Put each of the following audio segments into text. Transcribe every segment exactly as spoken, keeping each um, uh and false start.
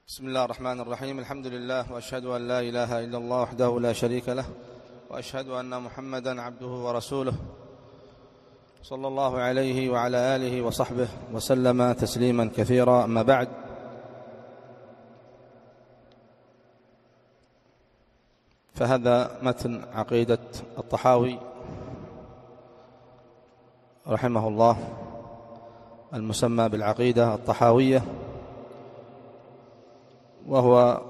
بسم الله الرحمن الرحيم. الحمد لله، وأشهد أن لا إله إلا الله وحده لا شريك له، وأشهد أن محمدا عبده ورسوله صلى الله عليه وعلى آله وصحبه وسلم تسليما كثيرا. أما بعد، فهذا متن عقيدة الطحاوي رحمه الله المسمى بالعقيدة الطحاوية، وهو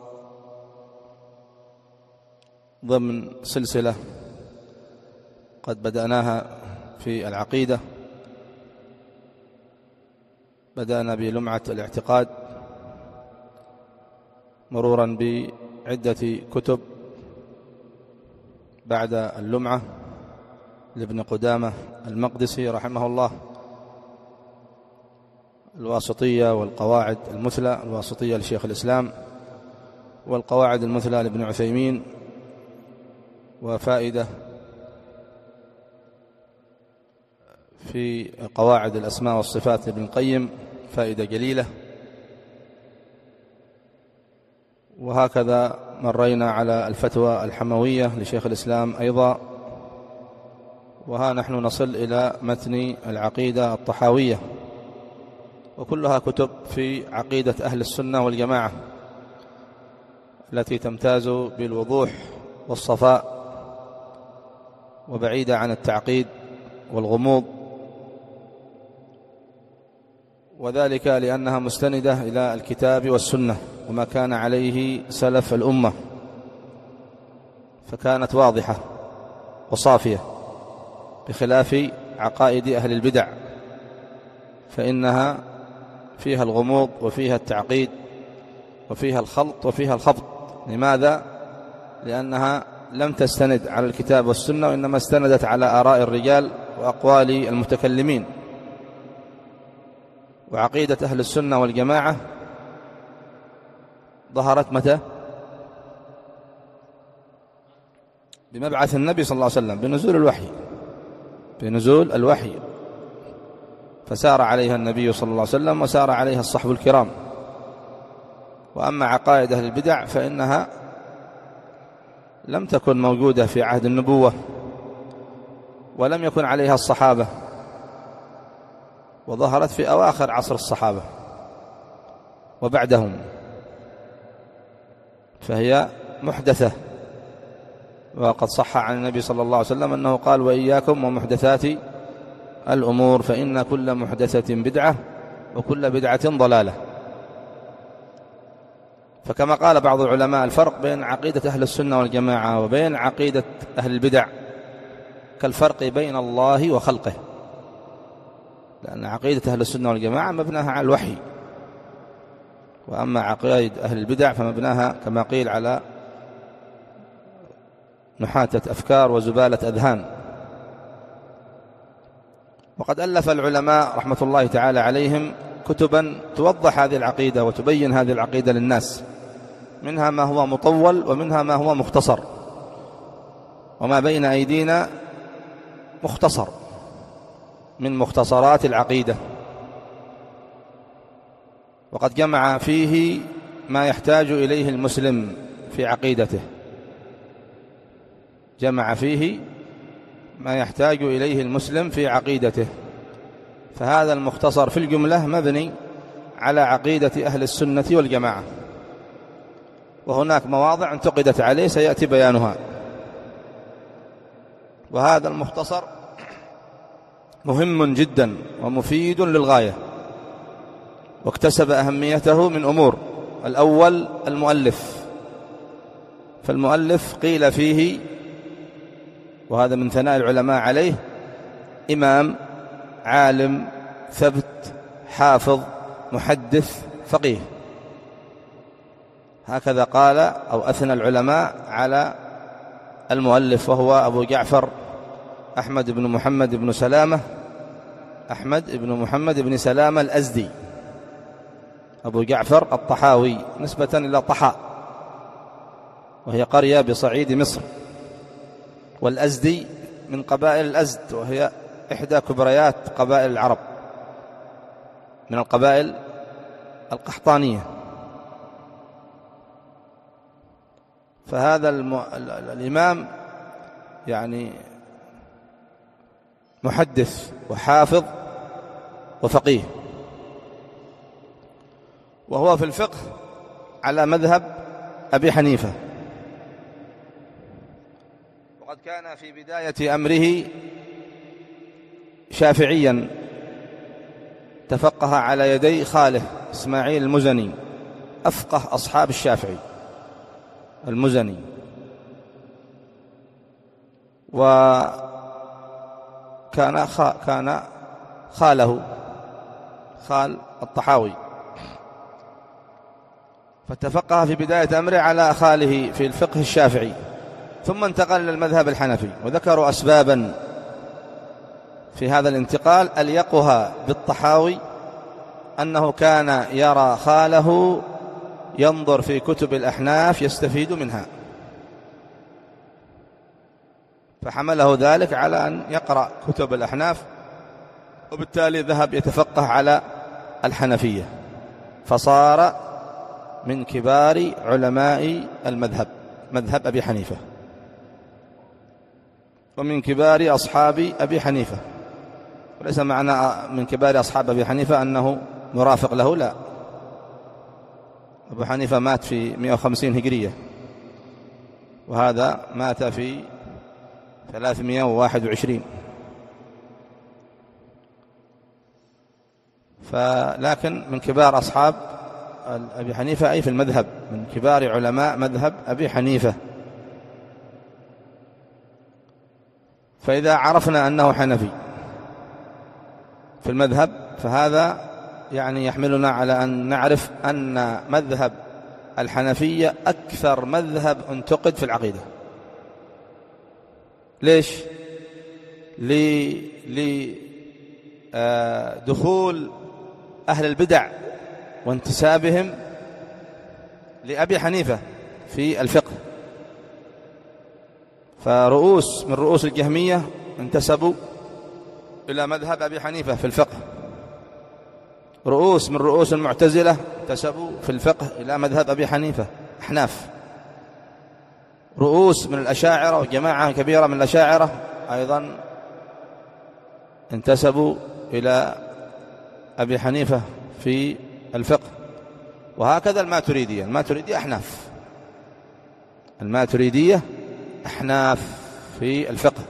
ضمن سلسلة قد بدأناها في العقيدة. بدأنا بلمعة الاعتقاد مرورا بعدة كتب بعد اللمعة لابن قدامة المقدسي رحمه الله، الواسطية والقواعد المثلى، الواسطية لشيخ الإسلام والقواعد المثلى لابن عثيمين، وفائدة في قواعد الأسماء والصفات لابن القيم، فائدة جليلة. وهكذا مرينا على الفتوى الحموية لشيخ الإسلام أيضا، وها نحن نصل إلى متن العقيدة الطحاوية، وكلها كتب في عقيدة أهل السنة والجماعة التي تمتاز بالوضوح والصفاء وبعيدة عن التعقيد والغموض، وذلك لأنها مستندة إلى الكتاب والسنة وما كان عليه سلف الأمة، فكانت واضحة وصافية، بخلاف عقائد أهل البدع فإنها فيها الغموض وفيها التعقيد وفيها الخلط وفيها الخبط. لماذا؟ لأنها لم تستند على الكتاب والسنة، وإنما استندت على آراء الرجال وأقوال المتكلمين. وعقيدة أهل السنة والجماعة ظهرت متى؟ بمبعث النبي صلى الله عليه وسلم، بنزول الوحي بنزول الوحي فسار عليها النبي صلى الله عليه وسلم وسار عليها الصحب الكرام. وأما عقائد أهل البدع فإنها لم تكن موجودة في عهد النبوة، ولم يكن عليها الصحابة، وظهرت في أواخر عصر الصحابة وبعدهم، فهي محدثة. وقد صح عن النبي صلى الله عليه وسلم أنه قال: وإياكم ومحدثات الأمور فإن كل محدثة بدعة وكل بدعة ضلالة. فكما قال بعض العلماء: الفرق بين عقيدة أهل السنة والجماعة وبين عقيدة أهل البدع كالفرق بين الله وخلقه، لأن عقيدة أهل السنة والجماعة مبناها على الوحي، وأما عقيدة أهل البدع فمبناها كما قيل على نحاتة أفكار وزبالة أذهان. وقد ألف العلماء رحمة الله تعالى عليهم كتبا توضح هذه العقيدة وتبين هذه العقيدة للناس، منها ما هو مطول ومنها ما هو مختصر، وما بين أيدينا مختصر من مختصرات العقيدة. وقد جمع فيه ما يحتاج إليه المسلم في عقيدته، جمع فيه ما يحتاج إليه المسلم في عقيدته. فهذا المختصر في الجملة مبني على عقيدة أهل السنة والجماعة، وهناك مواضع انتقدت عليه سيأتي بيانها. وهذا المختصر مهم جدا ومفيد للغاية، واكتسب أهميته من أمور. الأول المؤلف، فالمؤلف قيل فيه، وهذا من ثناء العلماء عليه: إمام، عالم، ثبت، حافظ، محدث، فقيه. هكذا قال أو أثنى العلماء على المؤلف، وهو أبو جعفر أحمد بن محمد بن سلامة أحمد بن محمد بن سلامة الأزدي، أبو جعفر الطحاوي، نسبة إلى طحاء، وهي قرية بصعيد مصر. والأزدي من قبائل الأزد، وهي إحدى كبريات قبائل العرب، من القبائل القحطانية. فهذا الم... الإمام يعني محدث وحافظ وفقيه، وهو في الفقه على مذهب أبي حنيفة، وقد كان في بداية أمره شافعيا، تفقه على يدي خاله إسماعيل المزني، أفقه أصحاب الشافعي المزني، وكان كان خاله خال الطحاوي، فتفقه في بداية أمره على خاله في الفقه الشافعي، ثم انتقل إلى المذهب الحنفي. وذكروا أسبابا في هذا الانتقال، أليقها بالطحاوي أنه كان يرى خاله ينظر في كتب الأحناف يستفيد منها، فحمله ذلك على أن يقرأ كتب الأحناف، وبالتالي ذهب يتفقه على الحنفية، فصار من كبار علماء المذهب، مذهب أبي حنيفة، ومن كبار أصحاب أبي حنيفة. وليس معنى من كبار أصحاب أبي حنيفة أنه مرافق له، لا، أبو حنيفة مات في مئة وخمسين هجرية، وهذا مات في ثلاثمئة وواحد وعشرين، فلكن من كبار أصحاب أبي حنيفة أي في المذهب، من كبار علماء مذهب أبي حنيفة. فإذا عرفنا أنه حنفي في المذهب، فهذا يعني يحملنا على أن نعرف أن مذهب الحنفية أكثر مذهب انتقد في العقيدة. ليش؟ لدخول أهل البدع وانتسابهم لأبي حنيفة في الفقه، فرؤوس من رؤوس الجهمية انتسبوا إلى مذهب أبي حنيفة في الفقه، رؤوس من رؤوس المعتزلة انتسبوا في الفقه إلى مذهب أبي حنيفة أحناف، رؤوس من الأشاعرة وجماعة كبيرة من الأشاعرة أيضا انتسبوا إلى أبي حنيفة في الفقه، وهكذا الماتريدية. الماتريدية أحناف، الماتريدية أحناف في الفقه.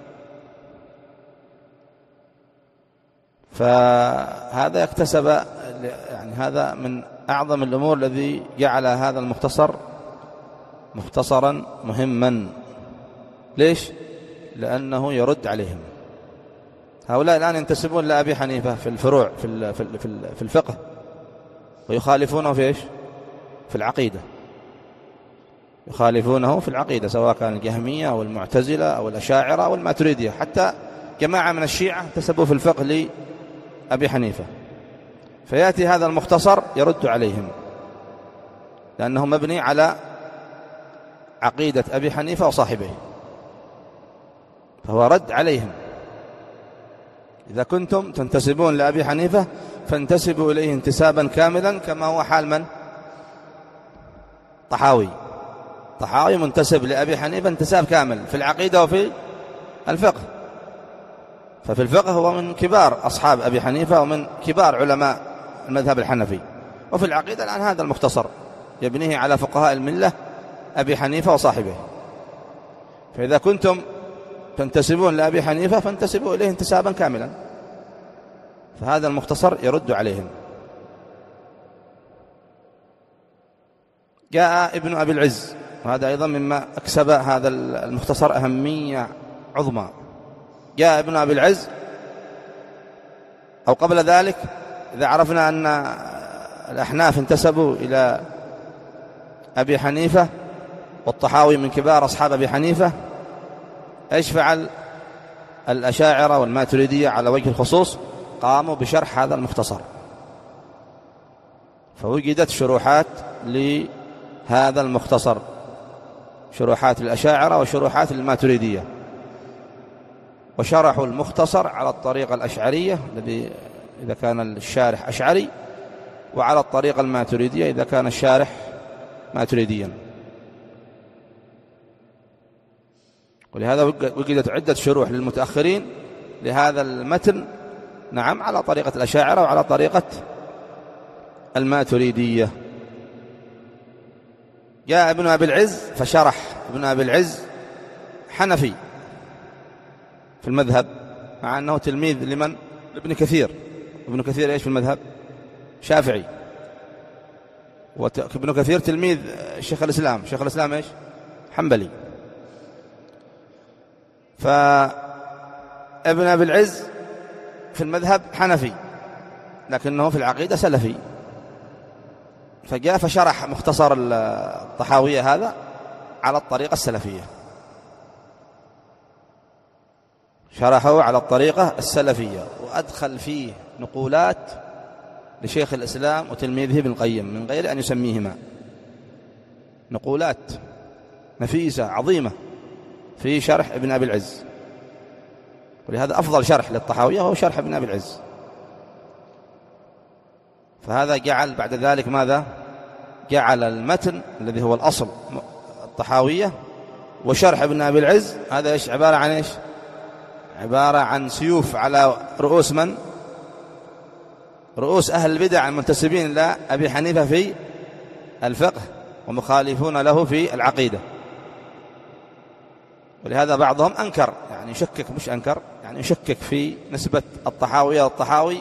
فهذا يكتسب، يعني هذا من أعظم الأمور الذي جعل هذا المختصر مختصرا مهما. ليش؟ لأنه يرد عليهم. هؤلاء الآن ينتسبون لأبي حنيفة في الفروع في في الفقه، ويخالفونه في إيش؟ في العقيدة، يخالفونه في العقيدة، سواء كان الجهمية أو المعتزلة أو الأشاعرة أو الماتريدية، حتى جماعة من الشيعة انتسبوا في الفقه لأبي حنيفة. فيأتي هذا المختصر يرد عليهم، لأنه مبني على عقيدة أبي حنيفة وصاحبه، فهو رد عليهم. إذا كنتم تنتسبون لأبي حنيفة فانتسبوا إليه انتسابا كاملا، كما هو حال من؟ طحاوي. طحاوي منتسب لأبي حنيفة انتساب كامل في العقيدة وفي الفقه، ففي الفقه هو من كبار أصحاب أبي حنيفة ومن كبار علماء المذهب الحنفي، وفي العقيدة الآن هذا المختصر يبنيه على فقهاء الملة أبي حنيفة وصاحبه. فإذا كنتم تنتسبون لأبي حنيفة فانتسبوا إليه انتسابا كاملا، فهذا المختصر يرد عليهم. جاء ابن أبي العز، وهذا أيضا مما أكسب هذا المختصر أهمية عظمى. جاء ابن أبي العز، أو قبل ذلك إذا عرفنا أن الأحناف انتسبوا إلى أبي حنيفة والطحاوي من كبار أصحاب أبي حنيفة، إيش فعل الأشاعرة والماتريدية على وجه الخصوص؟ قاموا بشرح هذا المختصر، فوجدت شروحات لهذا المختصر، شروحات الأشاعرة وشروحات الماتريدية، وشرحوا المختصر على الطريقة الأشعرية الذي إذا كان الشارح أشعري، وعلى الطريقة الماتريدية إذا كان الشارح ماتريديا. ولهذا وجدت عدة شروح للمتأخرين لهذا المتن، نعم، على طريقة الأشاعرة وعلى طريقة الماتريدية. جاء ابن أبي العز فشرح. ابن أبي العز حنفي في المذهب، مع أنه تلميذ لمن؟ لابن كثير. ابن كثير إيش في المذهب؟ شافعي. وابن كثير تلميذ شيخ الإسلام. شيخ الإسلام إيش؟ حنبلي. فابن أبي العز في المذهب حنفي، لكنه في العقيدة سلفي. فجاء فشرح مختصر الطحاوية هذا على الطريقة السلفية، شرحه على الطريقة السلفية، وأدخل فيه نقولات لشيخ الإسلام وتلميذه ابن القيم من غير أن يسميهما، نقولات نفيسة عظيمة في شرح ابن أبي العز. ولهذا أفضل شرح للطحاوية هو شرح ابن أبي العز. فهذا جعل بعد ذلك ماذا؟ جعل المتن الذي هو الأصل الطحاوية وشرح ابن أبي العز هذا إيش؟ عبارة عن إيش؟ عبارة عن سيوف على رؤوس من؟ رؤوس أهل البدع المنتسبين إلى أبي حنيفة في الفقه ومخالفون له في العقيدة. ولهذا بعضهم أنكر، يعني يشكك، مش أنكر، يعني يشكك في نسبة الطحاوية والطحاوي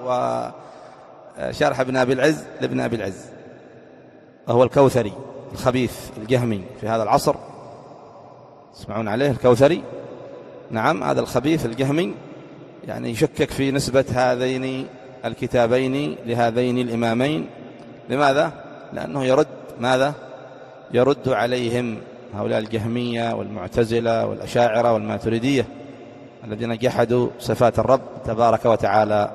وشرح ابن أبي العز لابن أبي العز، وهو الكوثري الخبيث الجهمي في هذا العصر، تسمعون عليه الكوثري، نعم، هذا الخبيث الجهمي، يعني يشكك في نسبة هذين الكتابين لهذين الإمامين. لماذا؟ لأنه يرد ماذا؟ يرد عليهم هؤلاء الجهمية والمعتزلة والأشاعرة والماتريدية الذين جحدوا صفات الرب تبارك وتعالى.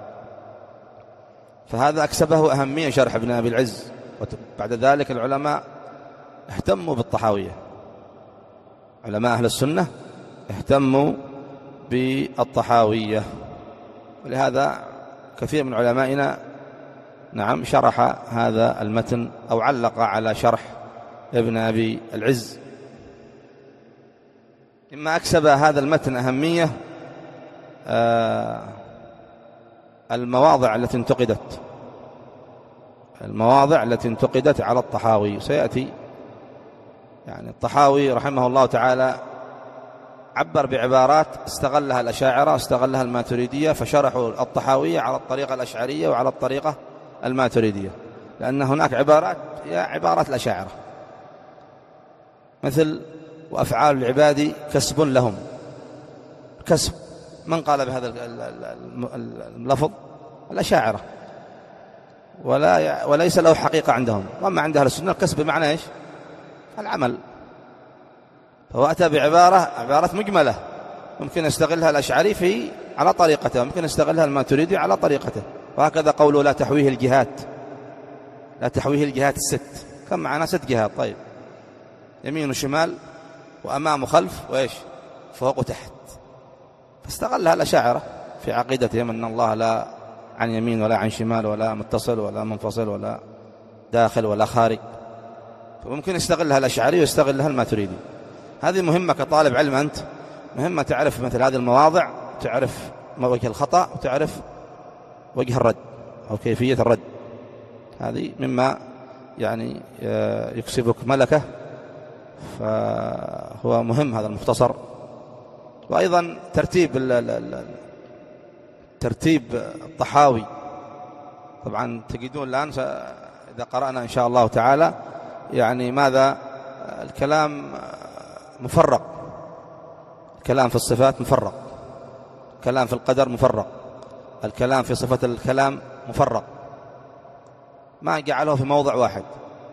فهذا أكسبه أهمية شرح ابن أبي العز. وبعد ذلك العلماء اهتموا بالطحاوية، علماء أهل السنة اهتموا بالطحاوية، ولهذا كثير من علمائنا، نعم، شرح هذا المتن أو علق على شرح ابن أبي العز. مما أكسب هذا المتن أهمية آه المواضع التي انتقدت، المواضع التي انتقدت على الطحاوي سيأتي. يعني الطحاوي رحمه الله تعالى عبر بعبارات استغلها الأشاعرة واستغلها الماتريدية، فشرحوا الطحاوية على الطريقة الأشعرية وعلى الطريقة الماتريدية، لأن هناك عبارات هي عبارات الأشاعرة، مثل وأفعال العباد كسب لهم. كسب، من قال بهذا اللفظ؟ الأشاعرة، ولا وليس له حقيقة عندهم. وما عند أهل السنة الكسب بمعنى إيش؟ العمل. فهو أتى بعبارة عبارة مجملة ممكن يستغلها الأشعري في على طريقته، ممكن يستغلها الماتريدي على طريقته. وهكذا قوله لا تحويه الجهات، لا تحويه الجهات الست. كم معنا؟ ست جهات. طيب، يمين وشمال وأمام وخلف وإيش؟ فوق وتحت. فاستغلها الأشاعرة في عقيدتهم أن الله لا عن يمين ولا عن شمال ولا متصل ولا منفصل ولا داخل ولا خارج. فممكن يستغلها الأشعري ويستغلها الماتريدي. هذه مهمة كطالب علم، أنت مهمة تعرف مثل هذه المواضع، تعرف وجه الخطأ وتعرف وجه الرد أو كيفية الرد. هذه مما يعني يكسبك ملكة، فهو مهم هذا المختصر. وأيضا ترتيب ترتيب الطحاوي، طبعا تجدون الآن إذا قرأنا إن شاء الله تعالى يعني ماذا الكلام مفرق، الكلام في الصفات مفرق، الكلام في القدر مفرق، الكلام في صفة الكلام مفرق، ما جعله في موضع واحد.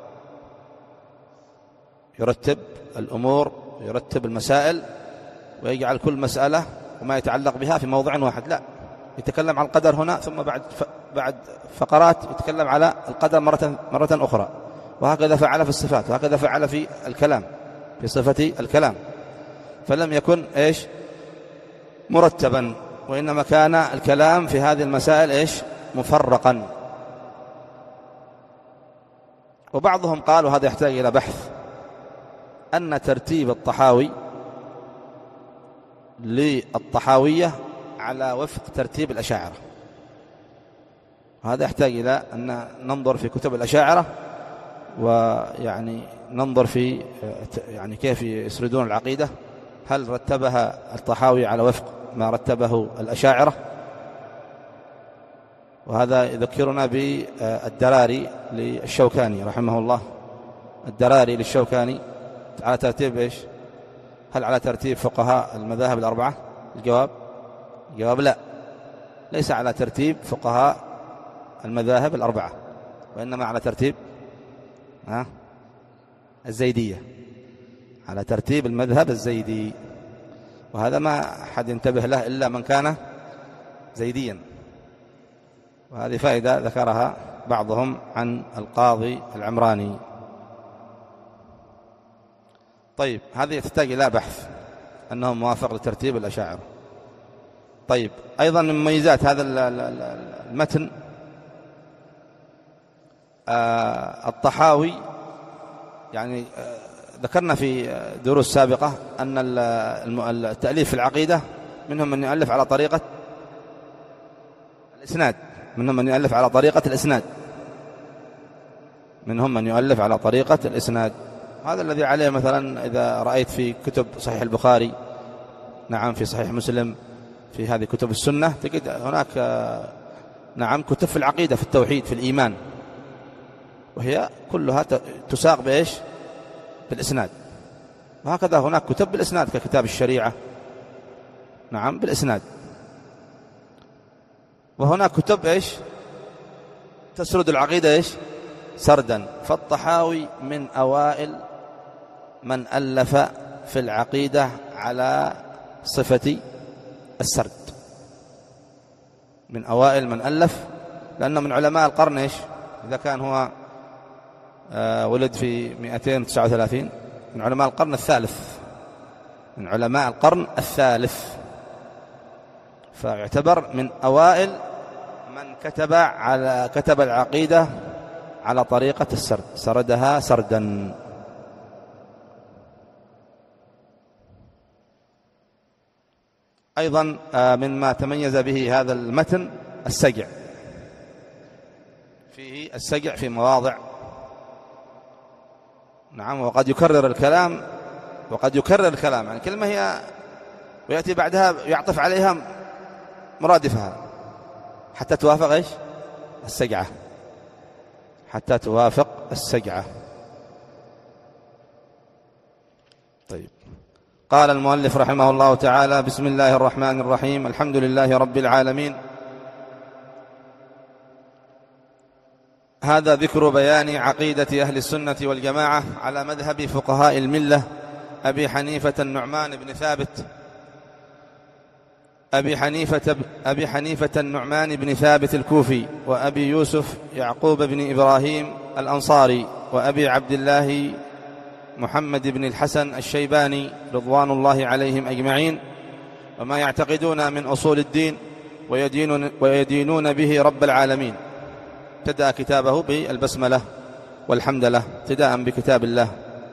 يرتب الأمور، يرتب المسائل، ويجعل كل مسألة وما يتعلق بها في موضع واحد. لا، يتكلم عن القدر هنا، ثم بعد بعد فقرات يتكلم على القدر مرة مرة أخرى، وهكذا فعل في الصفات، وهكذا فعل في الكلام في صفة الكلام. فلم يكن إيش؟ مرتبا، وإنما كان الكلام في هذه المسائل إيش؟ مفرقا. وبعضهم قالوا هذا يحتاج إلى بحث، أن ترتيب الطحاوي للطحاوية على وفق ترتيب الأشاعرة. هذا يحتاج إلى أن ننظر في كتب الأشاعرة، ويعني ننظر في يعني كيف يسردون العقيدة، هل رتبها الطحاوي على وفق ما رتبه الأشاعرة. وهذا يذكرنا بالدراري للشوكاني رحمه الله. الدراري للشوكاني على ترتيب إيش؟ هل على ترتيب فقهاء المذاهب الأربعة؟ الجواب الجواب لا، ليس على ترتيب فقهاء المذاهب الأربعة، وإنما على ترتيب ها الزيدية، على ترتيب المذهب الزيدي. وهذا ما حد ينتبه له إلا من كان زيديا. وهذه فائدة ذكرها بعضهم عن القاضي العمراني. طيب، هذه تحتاج إلى بحث أنه موافق لترتيب الأشاعرة. طيب، أيضا من مميزات هذا المتن آه الطحاوي، يعني آه ذكرنا في دروس سابقة أن التأليف في العقيدة منهم من يؤلف على طريقة الإسناد، منهم من يؤلف على طريقة الإسناد منهم من يؤلف على طريقة الإسناد. هذا الذي عليه مثلا إذا رأيت في كتب صحيح البخاري، نعم، في صحيح مسلم، في هذه كتب السنة، تجد هناك نعم كتب في العقيدة، في التوحيد، في الإيمان، وهي كلها تساق بإيش؟ بالإسناد. وهكذا هناك كتب بالإسناد ككتاب الشريعة، نعم، بالإسناد. وهناك كتب إيش؟ تسرد العقيدة إيش؟ سردا. فالطحاوي من أوائل من ألف في العقيدة على صفة السرد، من أوائل من ألف، لأنه من علماء القرن إيش؟ إذا كان هو آه ولد في مئتين وتسعة وثلاثين، من علماء القرن الثالث، من علماء القرن الثالث، فيعتبر من أوائل من كتب على كتب العقيدة على طريقة السرد، سردها سردا. أيضا مما تميز به هذا المتن السجع، فيه السجع في مواضع، نعم، وقد يكرر الكلام وقد يكرر الكلام، يعني كلمة هي ويأتي بعدها يعطف عليها مرادفها حتى توافق إيش؟ السجعة، حتى توافق السجعة. طيب، قال المؤلف رحمه الله تعالى: بسم الله الرحمن الرحيم، الحمد لله رب العالمين. هذا ذكر بيان عقيدة أهل السنة والجماعة على مذهب فقهاء الملة أبي حنيفة النعمان بن ثابت أبي حنيفة أبي حنيفة النعمان بن ثابت الكوفي، وأبي يوسف يعقوب بن إبراهيم الأنصاري، وأبي عبد الله محمد بن الحسن الشيباني رضوان الله عليهم أجمعين، وما يعتقدون من أصول الدين ويدينون, ويدينون به رب العالمين. ابتدأ كتابه بالبسملة والحمد لله، ابتداء بكتاب الله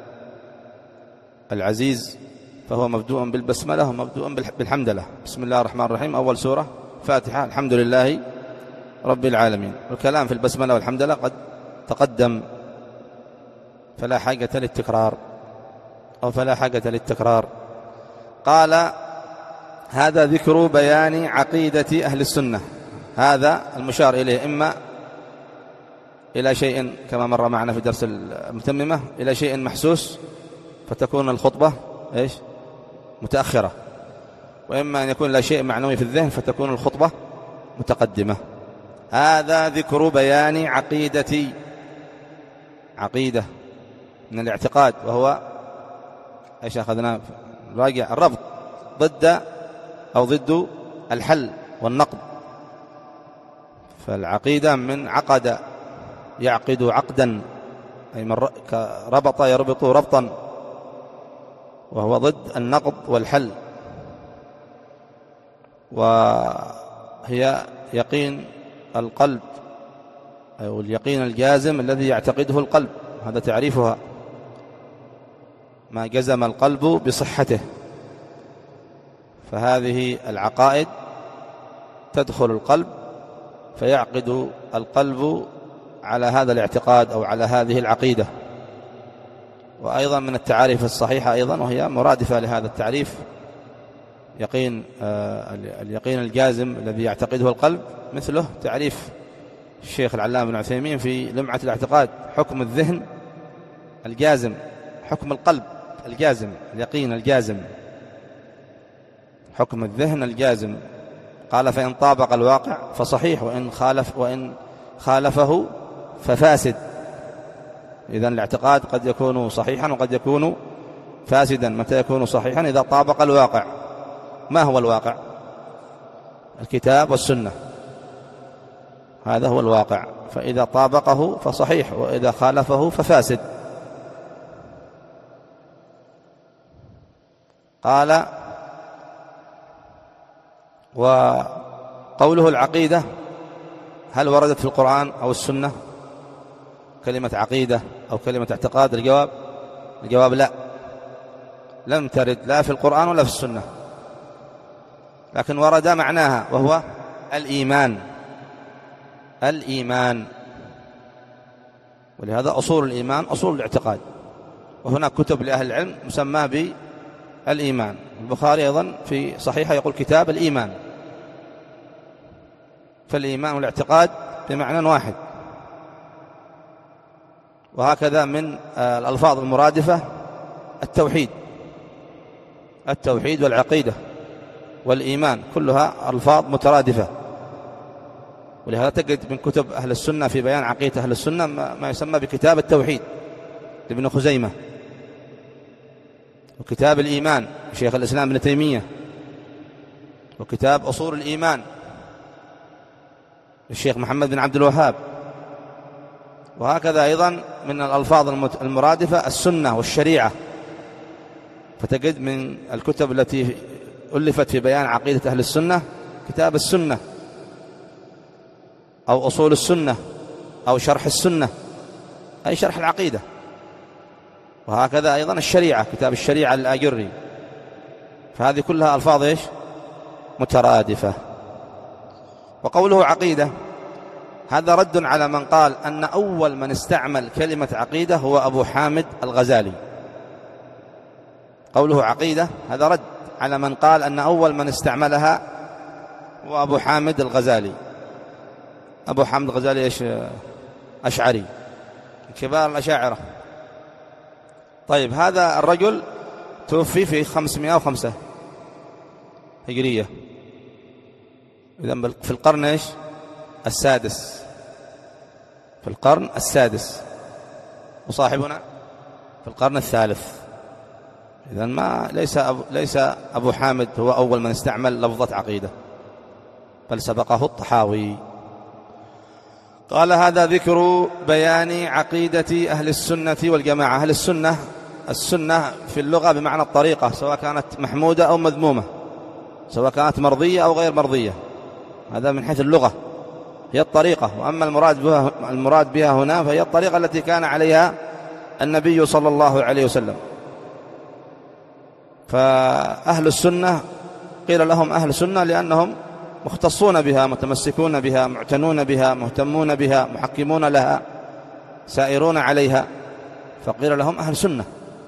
العزيز، فهو مبدوء بالبسملة ومبدوء بالحمد لله. بسم الله الرحمن الرحيم، أول سورة فاتحة، الحمد لله رب العالمين. والكلام في البسملة والحمد لله قد تقدم، فلا حاجة للتكرار أو فلا حاجة للتكرار. قال: هذا ذكر بيان عقيدة أهل السنة. هذا المشار إليه إما إلى شيء كما مر معنا في درس المتممة، إلى شيء محسوس فتكون الخطبة إيش؟ متأخرة، وإما أن يكون لا شيء معنوي في الذهن فتكون الخطبة متقدمة. هذا ذكر بيان عقيدة، عقيدة من الاعتقاد، وهو إيش أخذنا راجع الربط ضد أو ضد الحل والنقد. فالعقيدة من عقد يعقد عقدا، أي من ربط يربط ربطا، وهو ضد النقد والحل. وهي يقين القلب أو اليقين الجازم الذي يعتقده القلب، هذا تعريفها، ما جزم القلب بصحته. فهذه العقائد تدخل القلب فيعقد القلب على هذا الاعتقاد أو على هذه العقيدة. وأيضا من التعاريف الصحيحة أيضا وهي مرادفة لهذا التعريف يقين آه اليقين الجازم الذي يعتقده القلب، مثله تعريف الشيخ العلامة بن عثيمين في لمعة الاعتقاد: حكم الذهن الجازم، حكم القلب الجازم، اليقين الجازم، حكم الذهن الجازم. قال: فإن طابق الواقع فصحيح، وإن خالف وإن خالفه ففاسد. إذن الاعتقاد قد يكون صحيحا وقد يكون فاسدا. متى يكون صحيحا؟ إذا طابق الواقع. ما هو الواقع؟ الكتاب والسنة، هذا هو الواقع. فإذا طابقه فصحيح، وإذا خالفه ففاسد. قال: وقوله العقيدة هل وردت في القرآن أو السنة كلمة عقيدة أو كلمة اعتقاد؟ الجواب الجواب لا، لم ترد لا في القرآن ولا في السنة، لكن ورد معناها وهو الإيمان. الإيمان، ولهذا أصول الإيمان أصول الاعتقاد، وهناك كتب لأهل العلم مسماه بالإيمان. البخاري أيضا في صحيحه يقول كتاب الإيمان. فالإيمان والاعتقاد بمعنى واحد. وهكذا من الألفاظ المرادفة التوحيد، التوحيد والعقيدة والإيمان كلها ألفاظ مترادفة. ولهذا تجد من كتب أهل السنة في بيان عقيدة أهل السنة ما يسمى بكتاب التوحيد لابن خزيمة، وكتاب الإيمان شيخ الإسلام ابن تيمية، وكتاب أصول الإيمان الشيخ محمد بن عبد الوهاب. وهكذا أيضا من الألفاظ المرادفة السنة والشريعة. فتجد من الكتب التي ألفت في بيان عقيدة أهل السنة كتاب السنة أو أصول السنة أو شرح السنة، أي شرح العقيدة. وهكذا أيضا الشريعة كتاب الشريعة للآجري. فهذه كلها ألفاظ إيش؟ مترادفة. وقوله عقيدة هذا رد على من قال أن أول من استعمل كلمة عقيدة هو أبو حامد الغزالي. قوله عقيدة هذا رد على من قال أن أول من استعملها هو أبو حامد الغزالي. أبو حامد الغزالي إيش؟ أشعري، كبار الأشاعرة. طيب، هذا الرجل توفي في خمسمائة وخمسة هجرية، إذن في القرن إيش؟ السادس، في القرن السادس، وصاحبنا في القرن الثالث. إذن ما ليس أبو, ليس أبو حامد هو أول من استعمل لفظة عقيدة، بل سبقه الطحاوي. قال: هذا ذكر بيان عقيدة أهل السنة والجماعة. أهل السنة، السنة في اللغة بمعنى الطريقة، سواء كانت محمودة أو مذمومة، سواء كانت مرضية أو غير مرضية. هذا من حيث اللغة هي الطريقة. وأما المراد بها, المراد بها هنا فهي الطريقة التي كان عليها النبي صلى الله عليه وسلم. فأهل السنة قيل لهم أهل السنة لأنهم مختصون بها، متمسكون بها، معتنون بها، مهتمون بها، محكمون لها، سائرون عليها، فقيل لهم أهل سنة.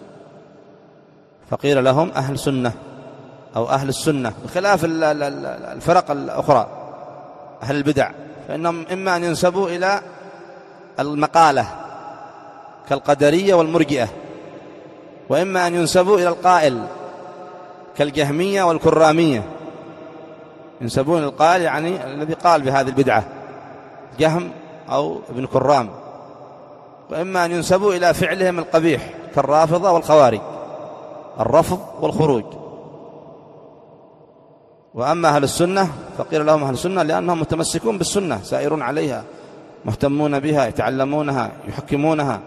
فقيل لهم أهل سنة أو أهل السنة، بخلاف الفرق الأخرى أهل البدع، فإنهم إما أن ينسبوا إلى المقالة كالقدرية والمرجئة، وإما أن ينسبوا إلى القائل كالجهمية والكرامية. ينسبون القائل يعني الذي قال بهذه البدعة، جهم أو ابن كرام. وإما أن ينسبوا إلى فعلهم القبيح كالرافضة والخوارج، الرفض والخروج. وأما أهل السنة فقيل لهم أهل السنة لأنهم متمسكون بالسنة، سائرون عليها، مهتمون بها، يتعلمونها، يحكمونها،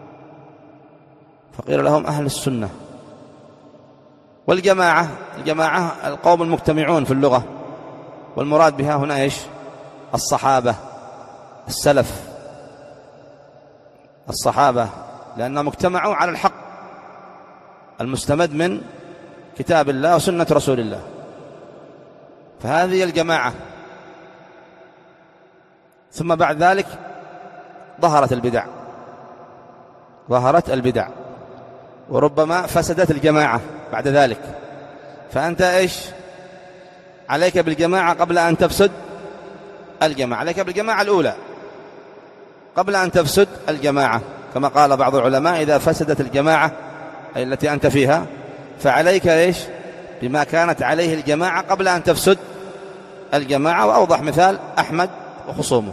فقيل لهم أهل السنة. والجماعة، الجماعة القوم المجتمعون في اللغة، والمراد بها هنا إيش؟ الصحابة، السلف، الصحابة، لأنهم اجتمعوا على الحق المستمد من كتاب الله وسنة رسول الله. فهذه الجماعة. ثم بعد ذلك ظهرت البدع ظهرت البدع وربما فسدت الجماعة بعد ذلك. فأنت إيش عليك بالجماعة قبل أن تفسد الجماعة، عليك بالجماعة الأولى قبل أن تفسد الجماعة، كما قال بعض العلماء إذا فسدت الجماعة أي التي أنت فيها فعليك إيش بما كانت عليه الجماعة قبل أن تفسد الجماعة. وأوضح مثال أحمد وخصومه،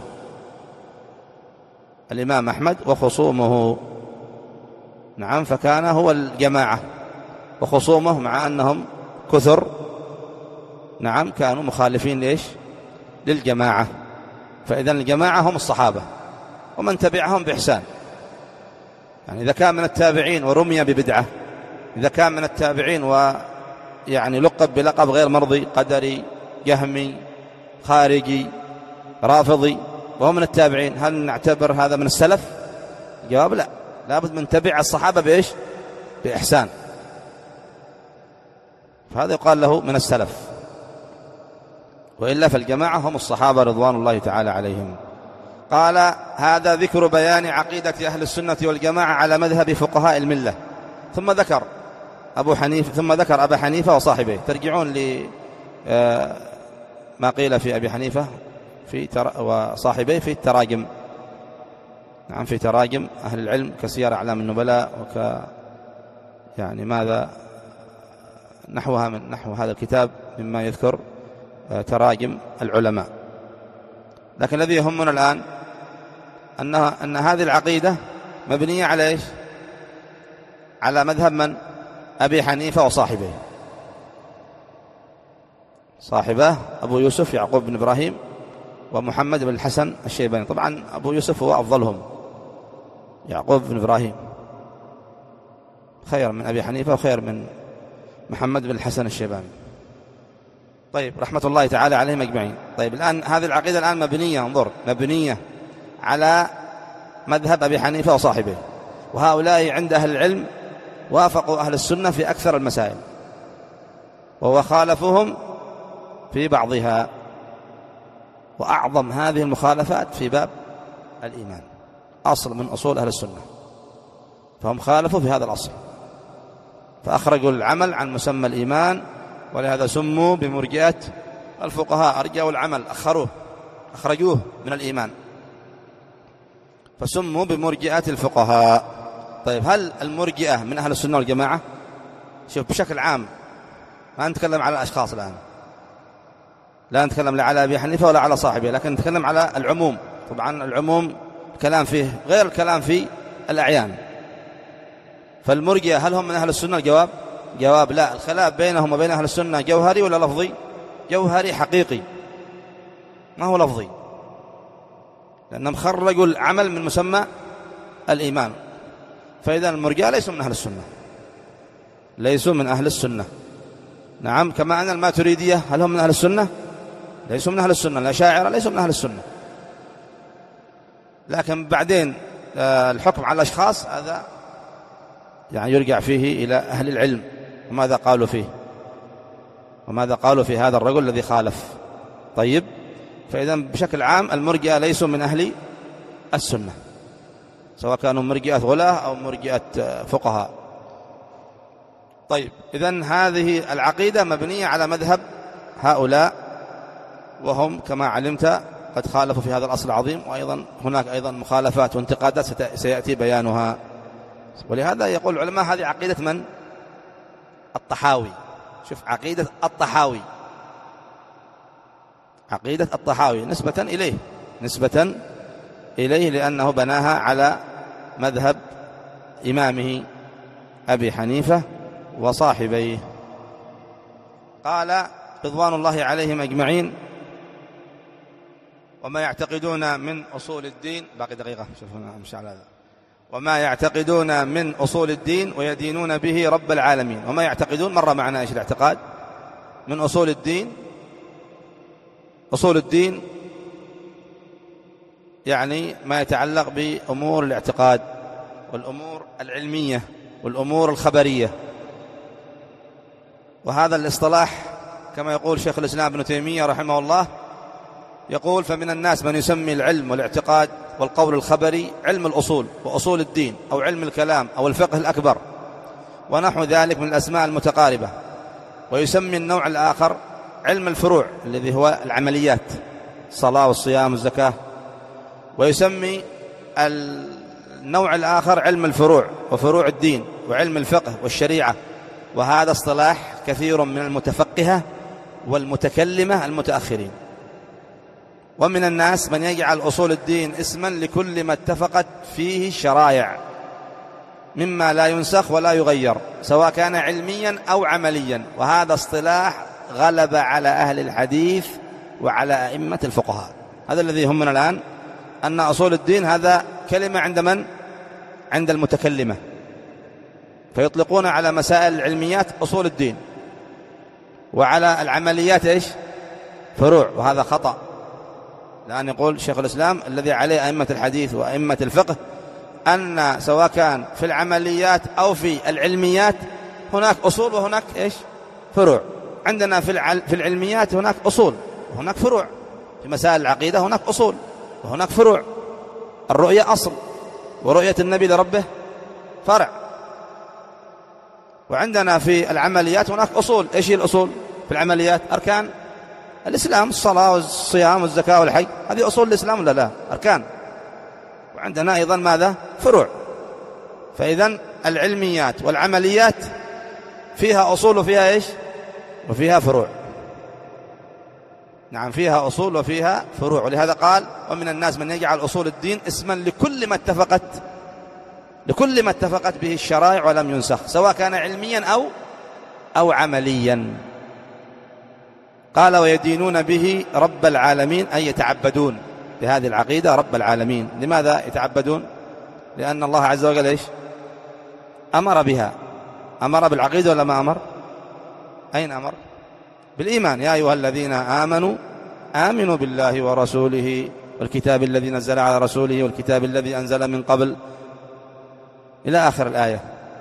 الإمام أحمد وخصومه، نعم، فكان هو الجماعة وخصومه مع أنهم كثر، نعم، كانوا مخالفين ليش للجماعة. فإذن الجماعة هم الصحابة ومن تبعهم بإحسان. يعني إذا كان من التابعين ورمي ببدعة، إذا كان من التابعين ويعني لقب بلقب غير مرضي، قدري، جهمي، خارجي، رافضي، وهو من التابعين، هل نعتبر هذا من السلف؟ الجواب لا، لابد من تبع الصحابة بإيش بإحسان، فهذا يقال له من السلف، وإلا فالجماعة هم الصحابة رضوان الله تعالى عليهم. قال هذا ذكر بيان عقيدة أهل السنة والجماعة على مذهب فقهاء الملة. ثم ذكر أبو حنيفة ثم ذكر أبا حنيفة وصاحبه. ترجعون لما قيل في أبي حنيفة في تر... وصاحبه في التراجم، نعم، في تراجم أهل العلم كسير أعلام النبلاء وك يعني ماذا نحوها من نحو هذا الكتاب مما يذكر تراجم العلماء. لكن الذي يهمنا الآن أن أن هذه العقيدة مبنية على إيش؟ على مذهب من؟ أبي حنيفة وصاحبه. صاحبه أبو يوسف يعقوب بن إبراهيم ومحمد بن الحسن الشيباني. طبعا أبو يوسف هو أفضلهم، يعقوب بن إبراهيم خير من أبي حنيفة وخير من محمد بن الحسن الشيباني. طيب رحمة الله تعالى عليهم أجمعين. طيب الآن هذه العقيدة الآن مبنية، انظر، مبنية على مذهب أبي حنيفة وصاحبه، وهؤلاء عند أهل العلم وافقوا أهل السنة في أكثر المسائل وخالفوهم في بعضها، وأعظم هذه المخالفات في باب الإيمان، أصل من أصول أهل السنة، فهم خالفوا في هذا الأصل فأخرجوا العمل عن مسمى الإيمان، ولهذا سموا بمرجئة الفقهاء، أرجعوا العمل، أخروه أخرجوه من الإيمان فسموا بمرجئة الفقهاء. طيب هل المرجئة من أهل السنة والجماعة؟ شوف بشكل عام، ما نتكلم على الأشخاص الآن، لا نتكلم لا على أبي حنيفة ولا على صاحبه، لكن نتكلم على العموم. طبعا العموم الكلام فيه غير الكلام في الأعيان. فالمرجئة هل هم من أهل السنة؟ الجواب جواب لا. الخلاف بينهم وبين أهل السنة جوهري ولا لفظي؟ جوهري حقيقي، ما هو لفظي، لأنهم خرجوا العمل من مسمى الإيمان. فإذا المرجئة ليسوا من أهل السنة، ليسوا من أهل السنة. نعم، كما أن الماتريدية هل هم من أهل السنة؟ ليسوا من أهل السنة. الأشاعرة ليسوا من أهل السنة. لكن بعدين الحكم على الأشخاص هذا يعني يرجع فيه إلى أهل العلم وماذا قالوا فيه وماذا قالوا في هذا الرجل الذي خالف. طيب، فإذا بشكل عام المرجئة ليسوا من أهل السنة، سواء كانوا مرجئة غلاة أو مرجئة فقهاء. طيب، إذن هذه العقيدة مبنية على مذهب هؤلاء، وهم كما علمت قد خالفوا في هذا الأصل العظيم، وأيضا هناك أيضا مخالفات وانتقادات سيأتي بيانها. ولهذا يقول العلماء هذه عقيدة من؟ الطحاوي. شوف، عقيدة الطحاوي، عقيدة الطحاوي نسبة إليه نسبة إليه لأنه بناها على مذهب إمامه أبي حنيفة وصاحبيه. قال رضوان الله عليهم أجمعين: وما يعتقدون من أصول الدين، باقي دقيقة شوفوا مش على هذا، وما يعتقدون من أصول الدين ويدينون به رب العالمين. وما يعتقدون مر معنا إيش الاعتقاد من أصول الدين. أصول الدين يعني ما يتعلق بأمور الاعتقاد والأمور العلمية والأمور الخبرية. وهذا الاصطلاح كما يقول شيخ الإسلام ابن تيمية رحمه الله، يقول: فمن الناس من يسمي العلم والاعتقاد والقول الخبري علم الأصول وأصول الدين، أو علم الكلام أو الفقه الأكبر ونحو ذلك من الأسماء المتقاربة، ويسمي النوع الآخر علم الفروع الذي هو العمليات، الصلاة والصيام والزكاة، ويسمي النوع الآخر علم الفروع وفروع الدين وعلم الفقه والشريعة. وهذا اصطلاح كثير من المتفقهة والمتكلمة المتأخرين. ومن الناس من يجعل أصول الدين اسما لكل ما اتفقت فيه الشرائع مما لا ينسخ ولا يغير، سواء كان علميا أو عمليا. وهذا اصطلاح غلب على أهل الحديث وعلى أئمة الفقهاء. هذا الذي يهمنا الآن، أن أصول الدين هذا كلمة عند من؟ عند المتكلمة، فيطلقون على مسائل العلميات أصول الدين، وعلى العمليات إيش؟ فروع. وهذا خطأ، لأن يقول شيخ الإسلام الذي عليه أئمة الحديث وأئمة الفقه أن سواء كان في العمليات أو في العلميات هناك أصول وهناك إيش؟ فروع. عندنا في في العلميات هناك أصول وهناك فروع. في مسائل العقيدة هناك أصول وهناك فروع. الرؤية أصل، ورؤية النبي لربه فرع. وعندنا في العمليات هناك أصول. إيش هي الأصول في العمليات؟ أركان الإسلام، الصلاة والصيام والزكاة والحج، هذه أصول الإسلام ولا لا؟ أركان. وعندنا أيضا ماذا؟ فروع. فإذن العلميات والعمليات فيها أصول وفيها إيش؟ وفيها فروع. نعم، فيها أصول وفيها فروع. ولهذا قال: ومن الناس من يجعل أصول الدين اسما لكل ما اتفقت لكل ما اتفقت به الشرائع ولم ينسخ، سواء كان علميا أو أو عمليا. قال: ويدينون به رب العالمين، أي يتعبدون بهذه العقيدة رب العالمين. لماذا يتعبدون؟ لأن الله عز وجل إيش؟ أمر بها. أمر بالعقيدة ولا ما أمر؟ أين أمر؟ بالإيمان. يا أيها الذين آمنوا آمنوا بالله ورسوله والكتاب الذي نزل على رسوله والكتاب الذي أنزل من قبل، إلى آخر الآية.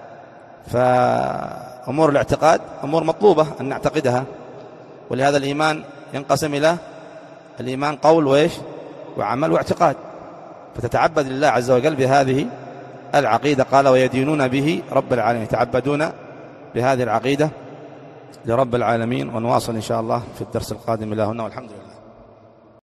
فأمور الاعتقاد أمور مطلوبة أن نعتقدها. ولهذا الإيمان ينقسم إلى الإيمان قول وإيش؟ وعمل واعتقاد. فتتعبد لله عز وجل بهذه العقيدة. قال: ويدينون به رب العالمين، يتعبدون بهذه العقيدة لرب العالمين. ونواصل إن شاء الله في الدرس القادم. إلى هنا والحمد لله.